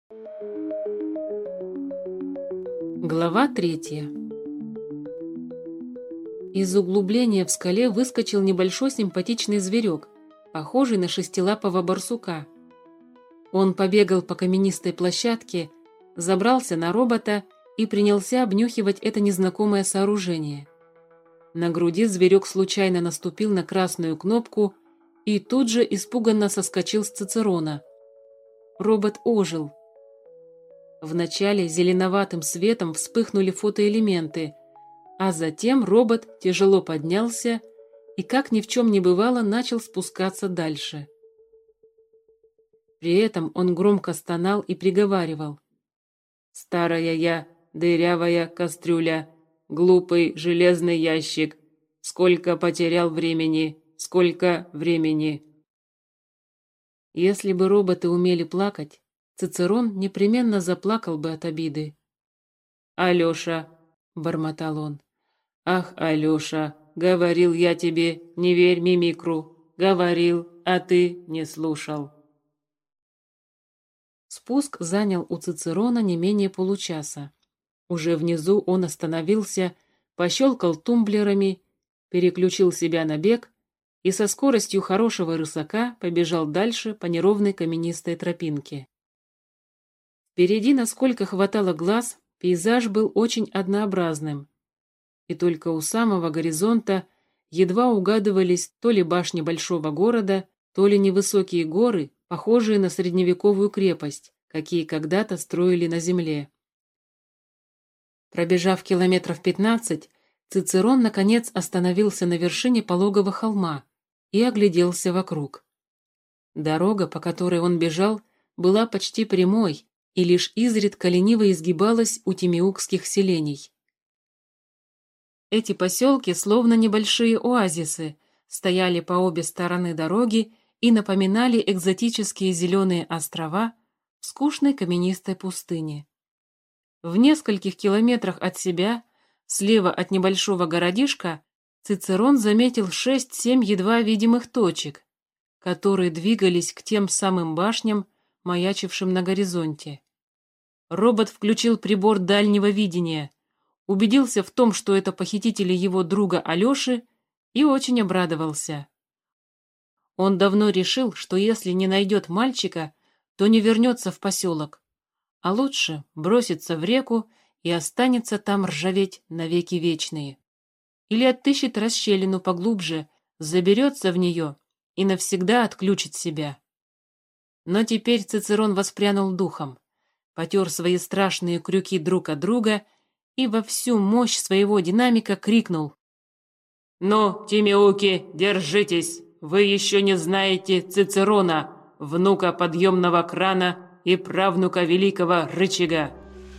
Глава 3. Из углубления в скале выскочил небольшой симпатичный зверек, похожий на шестилапого барсука. Он побегал по каменистой площадке, забрался на робота и принялся обнюхивать это незнакомое сооружение. На груди зверек случайно наступил на красную кнопку и тут же испуганно соскочил с Цицерона. Робот ожил. Вначале зеленоватым светом вспыхнули фотоэлементы, а затем робот тяжело поднялся и, как ни в чем не бывало, начал спускаться дальше. При этом он громко стонал и приговаривал: «Старая я, дырявая кастрюля, глупый железный ящик, сколько потерял времени, сколько времени». Если бы роботы умели плакать, Цицерон непременно заплакал бы от обиды. «Алеша», — бормотал он, — «ах, Алеша, говорил я тебе, не верь мимикру, говорил, а ты не слушал». Спуск занял у Цицерона не менее получаса. Уже внизу он остановился, пощелкал тумблерами, переключил себя на бег и со скоростью хорошего рысака побежал дальше по неровной каменистой тропинке. Впереди, насколько хватало глаз, пейзаж был очень однообразным, и только у самого горизонта едва угадывались то ли башни большого города, то ли невысокие горы, похожие на средневековую крепость, какие когда-то строили на земле. Пробежав километров 15, Цицерон наконец остановился на вершине пологого холма и огляделся вокруг. Дорога, по которой он бежал, была почти прямой и лишь изредка лениво изгибалась у тимеукских селений. Эти поселки, словно небольшие оазисы, стояли по обе стороны дороги и напоминали экзотические зеленые острова в скучной каменистой пустыне. В нескольких километрах от себя, слева от небольшого городишка, Цицерон заметил 6-7 едва видимых точек, которые двигались к тем самым башням, маячившим на горизонте. Робот включил прибор дальнего видения, убедился в том, что это похитители его друга Алеши, и очень обрадовался. Он давно решил, что если не найдет мальчика, то не вернется в поселок, а лучше бросится в реку и останется там ржаветь навеки вечные. Или отыщет расщелину поглубже, заберется в нее и навсегда отключит себя. Но теперь Цицерон воспрянул духом, потер свои страшные крюки друг от друга и во всю мощь своего динамика крикнул: «Ну, тимеуки, держитесь! Вы еще не знаете Цицерона, внука подъемного крана и правнука великого рычага!»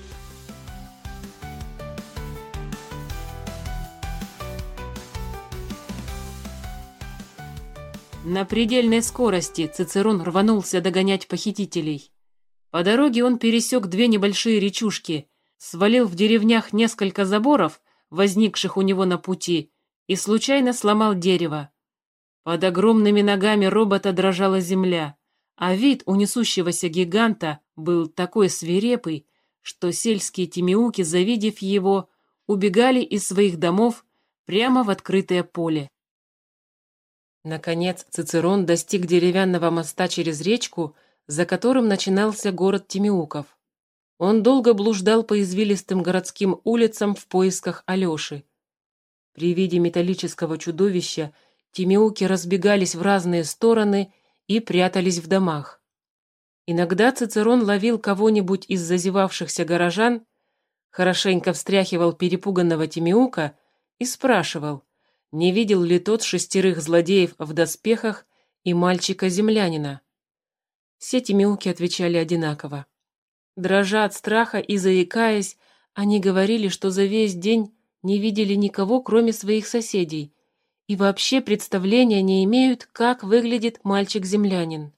На предельной скорости Цицерон рванулся догонять похитителей. По дороге он пересек 2 небольшие речушки, свалил в деревнях несколько заборов, возникших у него на пути, и случайно сломал дерево. Под огромными ногами робота дрожала земля, а вид у несущегося гиганта был такой свирепый, что сельские тимеуки, завидев его, убегали из своих домов прямо в открытое поле. Наконец Цицерон достиг деревянного моста через речку, за которым начинался город тимеуков. Он долго блуждал по извилистым городским улицам в поисках Алеши. При виде металлического чудовища тимеуки разбегались в разные стороны и прятались в домах. Иногда Цицерон ловил кого-нибудь из зазевавшихся горожан, хорошенько встряхивал перепуганного тимеука и спрашивал, не видел ли тот 6 злодеев в доспехах и мальчика-землянина. Все тимеуки отвечали одинаково. Дрожа от страха и заикаясь, они говорили, что за весь день не видели никого, кроме своих соседей, и вообще представления не имеют, как выглядит мальчик-землянин.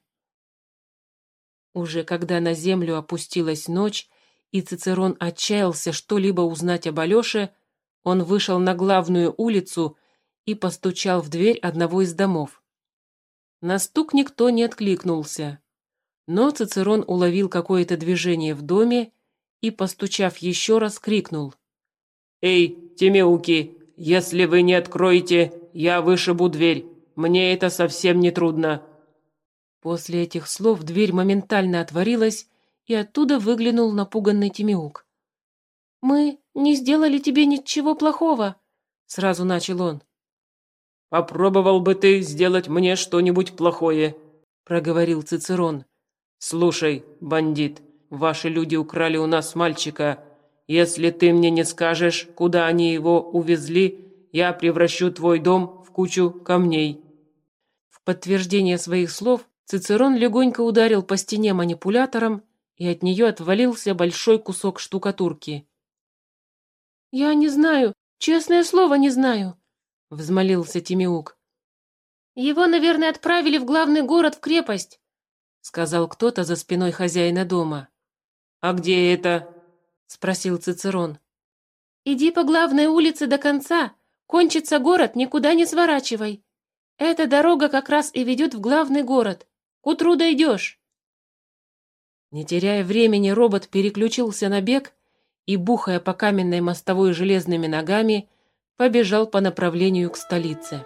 Уже когда на землю опустилась ночь, и Цицерон отчаялся что-либо узнать об Алёше, он вышел на главную улицу и постучал в дверь одного из домов. На стук никто не откликнулся. Но Цицерон уловил какое-то движение в доме и, постучав еще раз, крикнул: «Эй, Тимеуки, если вы не откроете, я вышибу дверь. Мне это совсем не трудно». После этих слов дверь моментально отворилась, и оттуда выглянул напуганный Тимеук. «Мы не сделали тебе ничего плохого», — сразу начал он. «Попробовал бы ты сделать мне что-нибудь плохое», — проговорил Цицерон. «Слушай, бандит, ваши люди украли у нас мальчика. Если ты мне не скажешь, куда они его увезли, я превращу твой дом в кучу камней». В подтверждение своих слов Цицерон легонько ударил по стене манипулятором, и от нее отвалился большой кусок штукатурки. «Я не знаю, честное слово, не знаю», — взмолился Тимеук. «Его, наверное, отправили в главный город, в крепость», — сказал кто-то за спиной хозяина дома. «А где это?» — спросил Цицерон. «Иди по главной улице до конца. Кончится город, никуда не сворачивай. Эта дорога как раз и ведет в главный город. К утру дойдешь». Не теряя времени, робот переключился на бег и, бухая по каменной мостовой железными ногами, побежал по направлению к столице.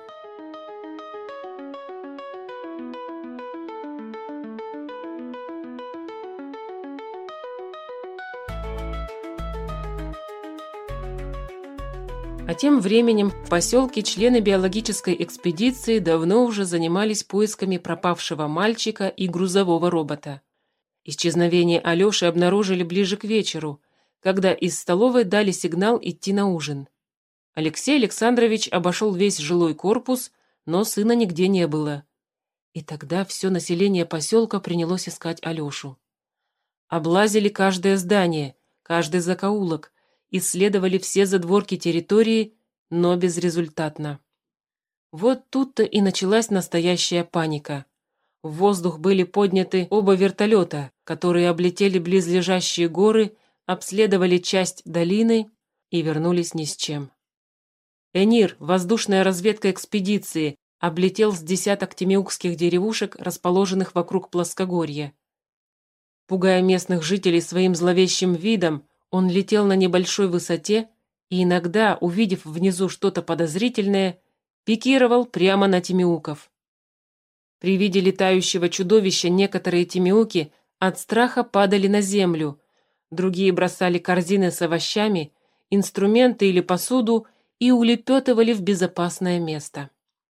А тем временем в поселке члены биологической экспедиции давно уже занимались поисками пропавшего мальчика и грузового робота. Исчезновение Алёши обнаружили ближе к вечеру, когда из столовой дали сигнал идти на ужин. Алексей Александрович обошел весь жилой корпус, но сына нигде не было. И тогда все население поселка принялось искать Алёшу. Облазили каждое здание, каждый закоулок, исследовали все задворки территории, но безрезультатно. Вот тут-то и началась настоящая паника. В воздух были подняты оба вертолета, которые облетели близлежащие горы, обследовали часть долины и вернулись ни с чем. Энир, воздушная разведка экспедиции, облетел с десяток тимеукских деревушек, расположенных вокруг плоскогорья. Пугая местных жителей своим зловещим видом, он летел на небольшой высоте и иногда, увидев внизу что-то подозрительное, пикировал прямо на тимеуков. При виде летающего чудовища некоторые тимеуки от страха падали на землю, другие бросали корзины с овощами, инструменты или посуду и улепетывали в безопасное место.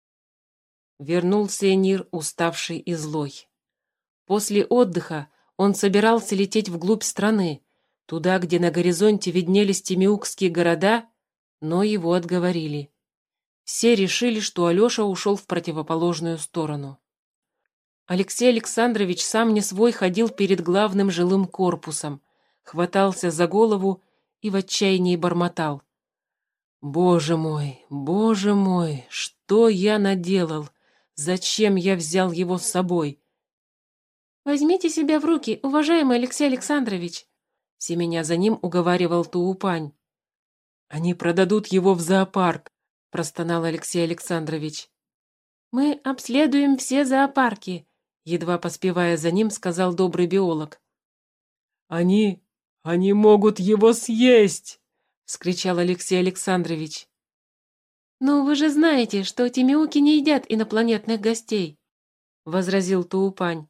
Вернулся Энир, уставший и злой. После отдыха он собирался лететь вглубь страны, туда, где на горизонте виднелись тимеукские города, но его отговорили. Все решили, что Алёша ушел в противоположную сторону. Алексей Александрович сам не свой ходил перед главным жилым корпусом, хватался за голову и в отчаянии бормотал. Боже мой, что я наделал? Зачем я взял его с собой?» «Возьмите себя в руки, уважаемый Алексей Александрович», — семеня за ним уговаривал Туупань. «Они продадут его в зоопарк», — простонал Алексей Александрович. «Мы обследуем все зоопарки», — едва поспевая за ним, сказал добрый биолог. «Они могут его съесть!» — вскричал Алексей Александрович. «Ну, вы же знаете, что тимеуки не едят инопланетных гостей», — возразил Туупань.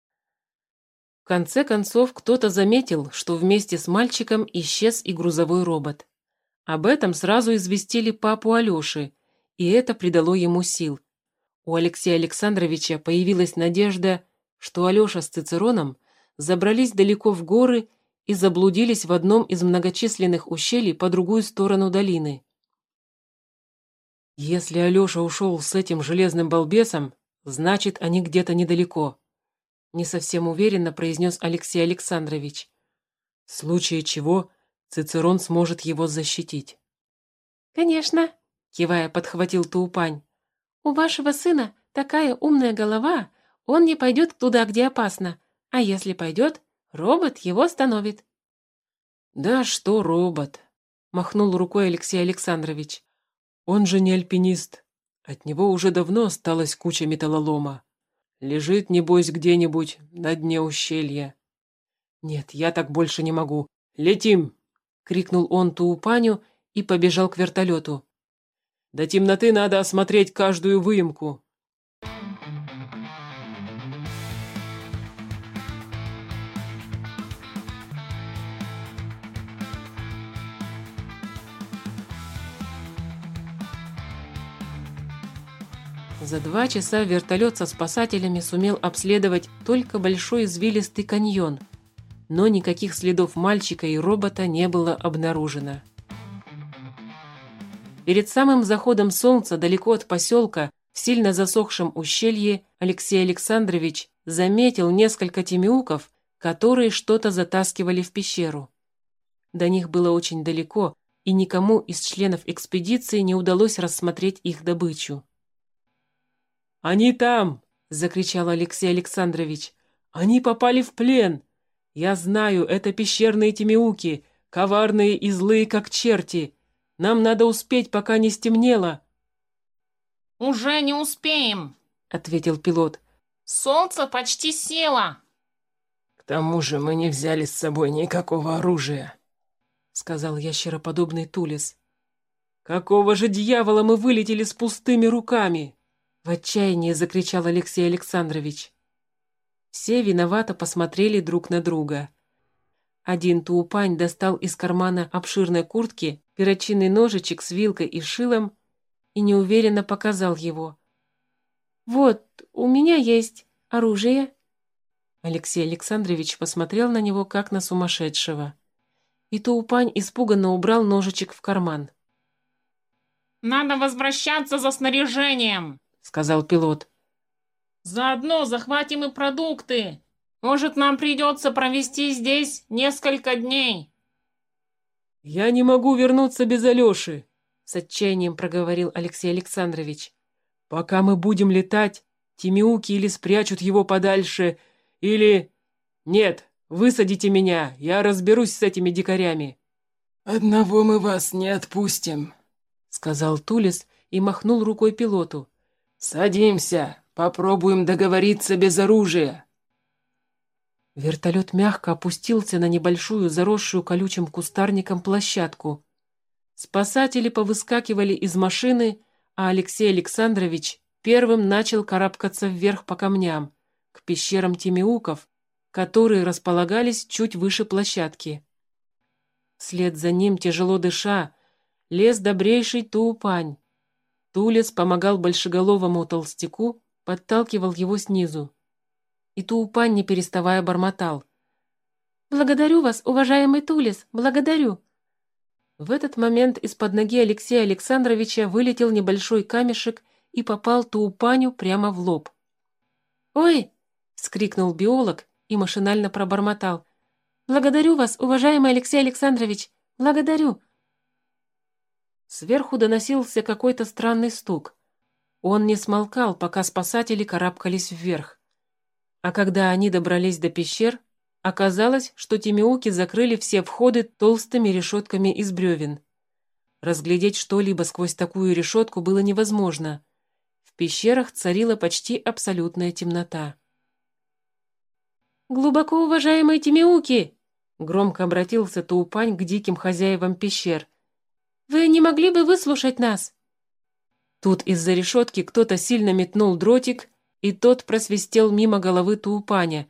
В конце концов, кто-то заметил, что вместе с мальчиком исчез и грузовой робот. Об этом сразу известили папу Алёши, и это придало ему сил. У Алексея Александровича появилась надежда, что Алёша с Цицероном забрались далеко в горы и заблудились в одном из многочисленных ущелий по другую сторону долины. «Если Алёша ушел с этим железным балбесом, значит, они где-то недалеко», — не совсем уверенно произнес Алексей Александрович. «В случае чего Цицерон сможет его защитить». «Конечно», — кивая, подхватил Туупань. «У вашего сына такая умная голова, он не пойдет туда, где опасно, а если пойдет, робот его остановит». «Да что робот?» — махнул рукой Алексей Александрович. «Он же не альпинист. От него уже давно осталась куча металлолома. Лежит, небось, где-нибудь на дне ущелья. Нет, я так больше не могу. Летим!» — крикнул он Туупаню и побежал к вертолету. «До темноты надо осмотреть каждую выемку». За 2 часа вертолет со спасателями сумел обследовать только большой извилистый каньон, но никаких следов мальчика и робота не было обнаружено. Перед самым заходом солнца, далеко от поселка, в сильно засохшем ущелье, Алексей Александрович заметил несколько тимеуков, которые что-то затаскивали в пещеру. До них было очень далеко, и никому из членов экспедиции не удалось рассмотреть их добычу. «Они там!» — закричал Алексей Александрович. «Они попали в плен! Я знаю, это пещерные тимеуки, коварные и злые, как черти. Нам надо успеть, пока не стемнело». «Уже не успеем», — ответил пилот. «Солнце почти село». «К тому же мы не взяли с собой никакого оружия», — сказал ящероподобный Тулес. «Какого же дьявола мы вылетели с пустыми руками?» — в отчаянии закричал Алексей Александрович. Все виновато посмотрели друг на друга. Один Туупань достал из кармана обширной куртки перочинный ножичек с вилкой и шилом и неуверенно показал его. «Вот, у меня есть оружие». Алексей Александрович посмотрел на него, как на сумасшедшего. И Туупань испуганно убрал ножичек в карман. «Надо возвращаться за снаряжением», — сказал пилот. «Заодно захватим и продукты. Может, нам придется провести здесь несколько дней». «Я не могу вернуться без Алеши», — с отчаянием проговорил Алексей Александрович. «Пока мы будем летать, тимеуки или спрячут его подальше, или... Нет, высадите меня, я разберусь с этими дикарями». «Одного мы вас не отпустим», — сказал Тулес и махнул рукой пилоту. «Садимся, попробуем договориться без оружия». Вертолет мягко опустился на небольшую, заросшую колючим кустарником площадку. Спасатели повыскакивали из машины, а Алексей Александрович первым начал карабкаться вверх по камням, к пещерам тимеуков, которые располагались чуть выше площадки. Вслед за ним, тяжело дыша, лез добрейший Туупань. Тулес помогал большеголовому толстяку, подталкивал его снизу. И Туупань, не переставая, бормотал. «Благодарю вас, уважаемый Тулес, благодарю!» В этот момент из-под ноги Алексея Александровича вылетел небольшой камешек и попал Туупаню прямо в лоб. «Ой!» — вскрикнул биолог и машинально пробормотал. «Благодарю вас, уважаемый Алексей Александрович, благодарю!» Сверху доносился какой-то странный стук. Он не смолкал, пока спасатели карабкались вверх. А когда они добрались до пещер, оказалось, что тимеуки закрыли все входы толстыми решетками из бревен. Разглядеть что-либо сквозь такую решетку было невозможно. В пещерах царила почти абсолютная темнота. «Глубоко уважаемые тимеуки!» — громко обратился Туупань к диким хозяевам пещер. «Вы не могли бы выслушать нас?» Тут из-за решетки кто-то сильно метнул дротик, и тот просвистел мимо головы Туупаня,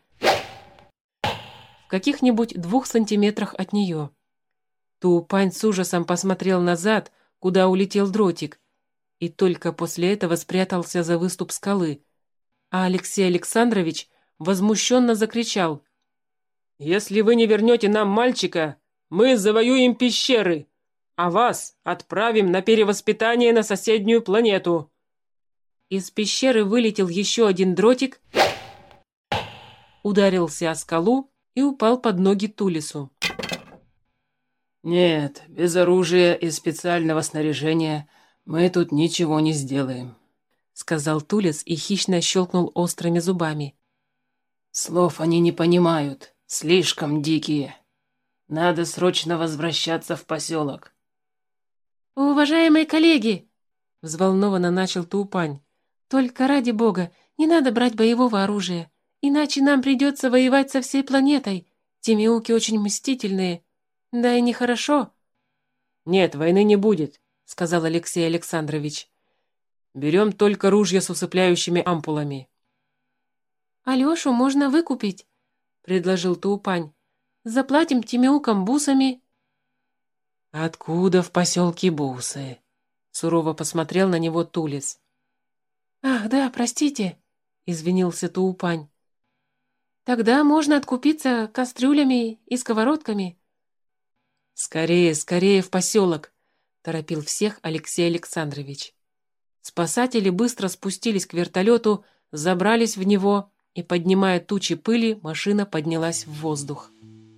в каких-нибудь 2 сантиметрах от нее. Туупань с ужасом посмотрел назад, куда улетел дротик, и только после этого спрятался за выступ скалы. А Алексей Александрович возмущенно закричал. «Если вы не вернете нам мальчика, мы завоюем пещеры, а вас отправим на перевоспитание на соседнюю планету». Из пещеры вылетел еще один дротик, ударился о скалу и упал под ноги Тулесу. «Нет, без оружия и специального снаряжения мы тут ничего не сделаем», — сказал Тулес и хищно щелкнул острыми зубами. «Слов они не понимают, слишком дикие. Надо срочно возвращаться в поселок». «Уважаемые коллеги!» — взволнованно начал Туупань. «Только ради бога, Не надо брать боевого оружия, иначе нам придется воевать со всей планетой. Тимиуки очень мстительные. Да и нехорошо». «Нет, войны не будет», — сказал Алексей Александрович. «Берем только ружья с усыпляющими ампулами». «Алешу можно выкупить», — предложил Туупань. «Заплатим Тимиукам бусами». «Откуда в поселке бусы?» — сурово посмотрел на него Тулис. «Ах, да, простите», — извинился Туупань. «Тогда можно откупиться кастрюлями и сковородками». «Скорее, скорее в поселок!» — торопил всех Алексей Александрович. Спасатели быстро спустились к вертолету, забрались в него, и, поднимая тучи пыли, машина поднялась в воздух.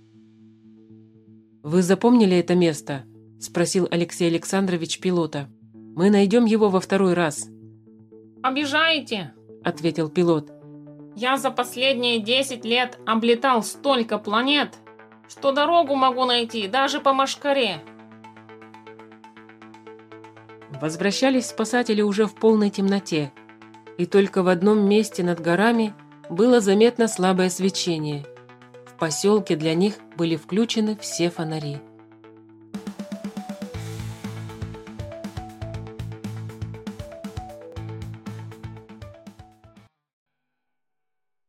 «Вы запомнили это место?» — спросил Алексей Александрович пилота. «Мы найдем его во второй раз». «Обижаете?» — ответил пилот. «Я за последние 10 лет облетал столько планет, что дорогу могу найти даже по Машкаре». Возвращались спасатели уже в полной темноте, и только в одном месте над горами было заметно слабое свечение. В поселке для них были включены все фонари.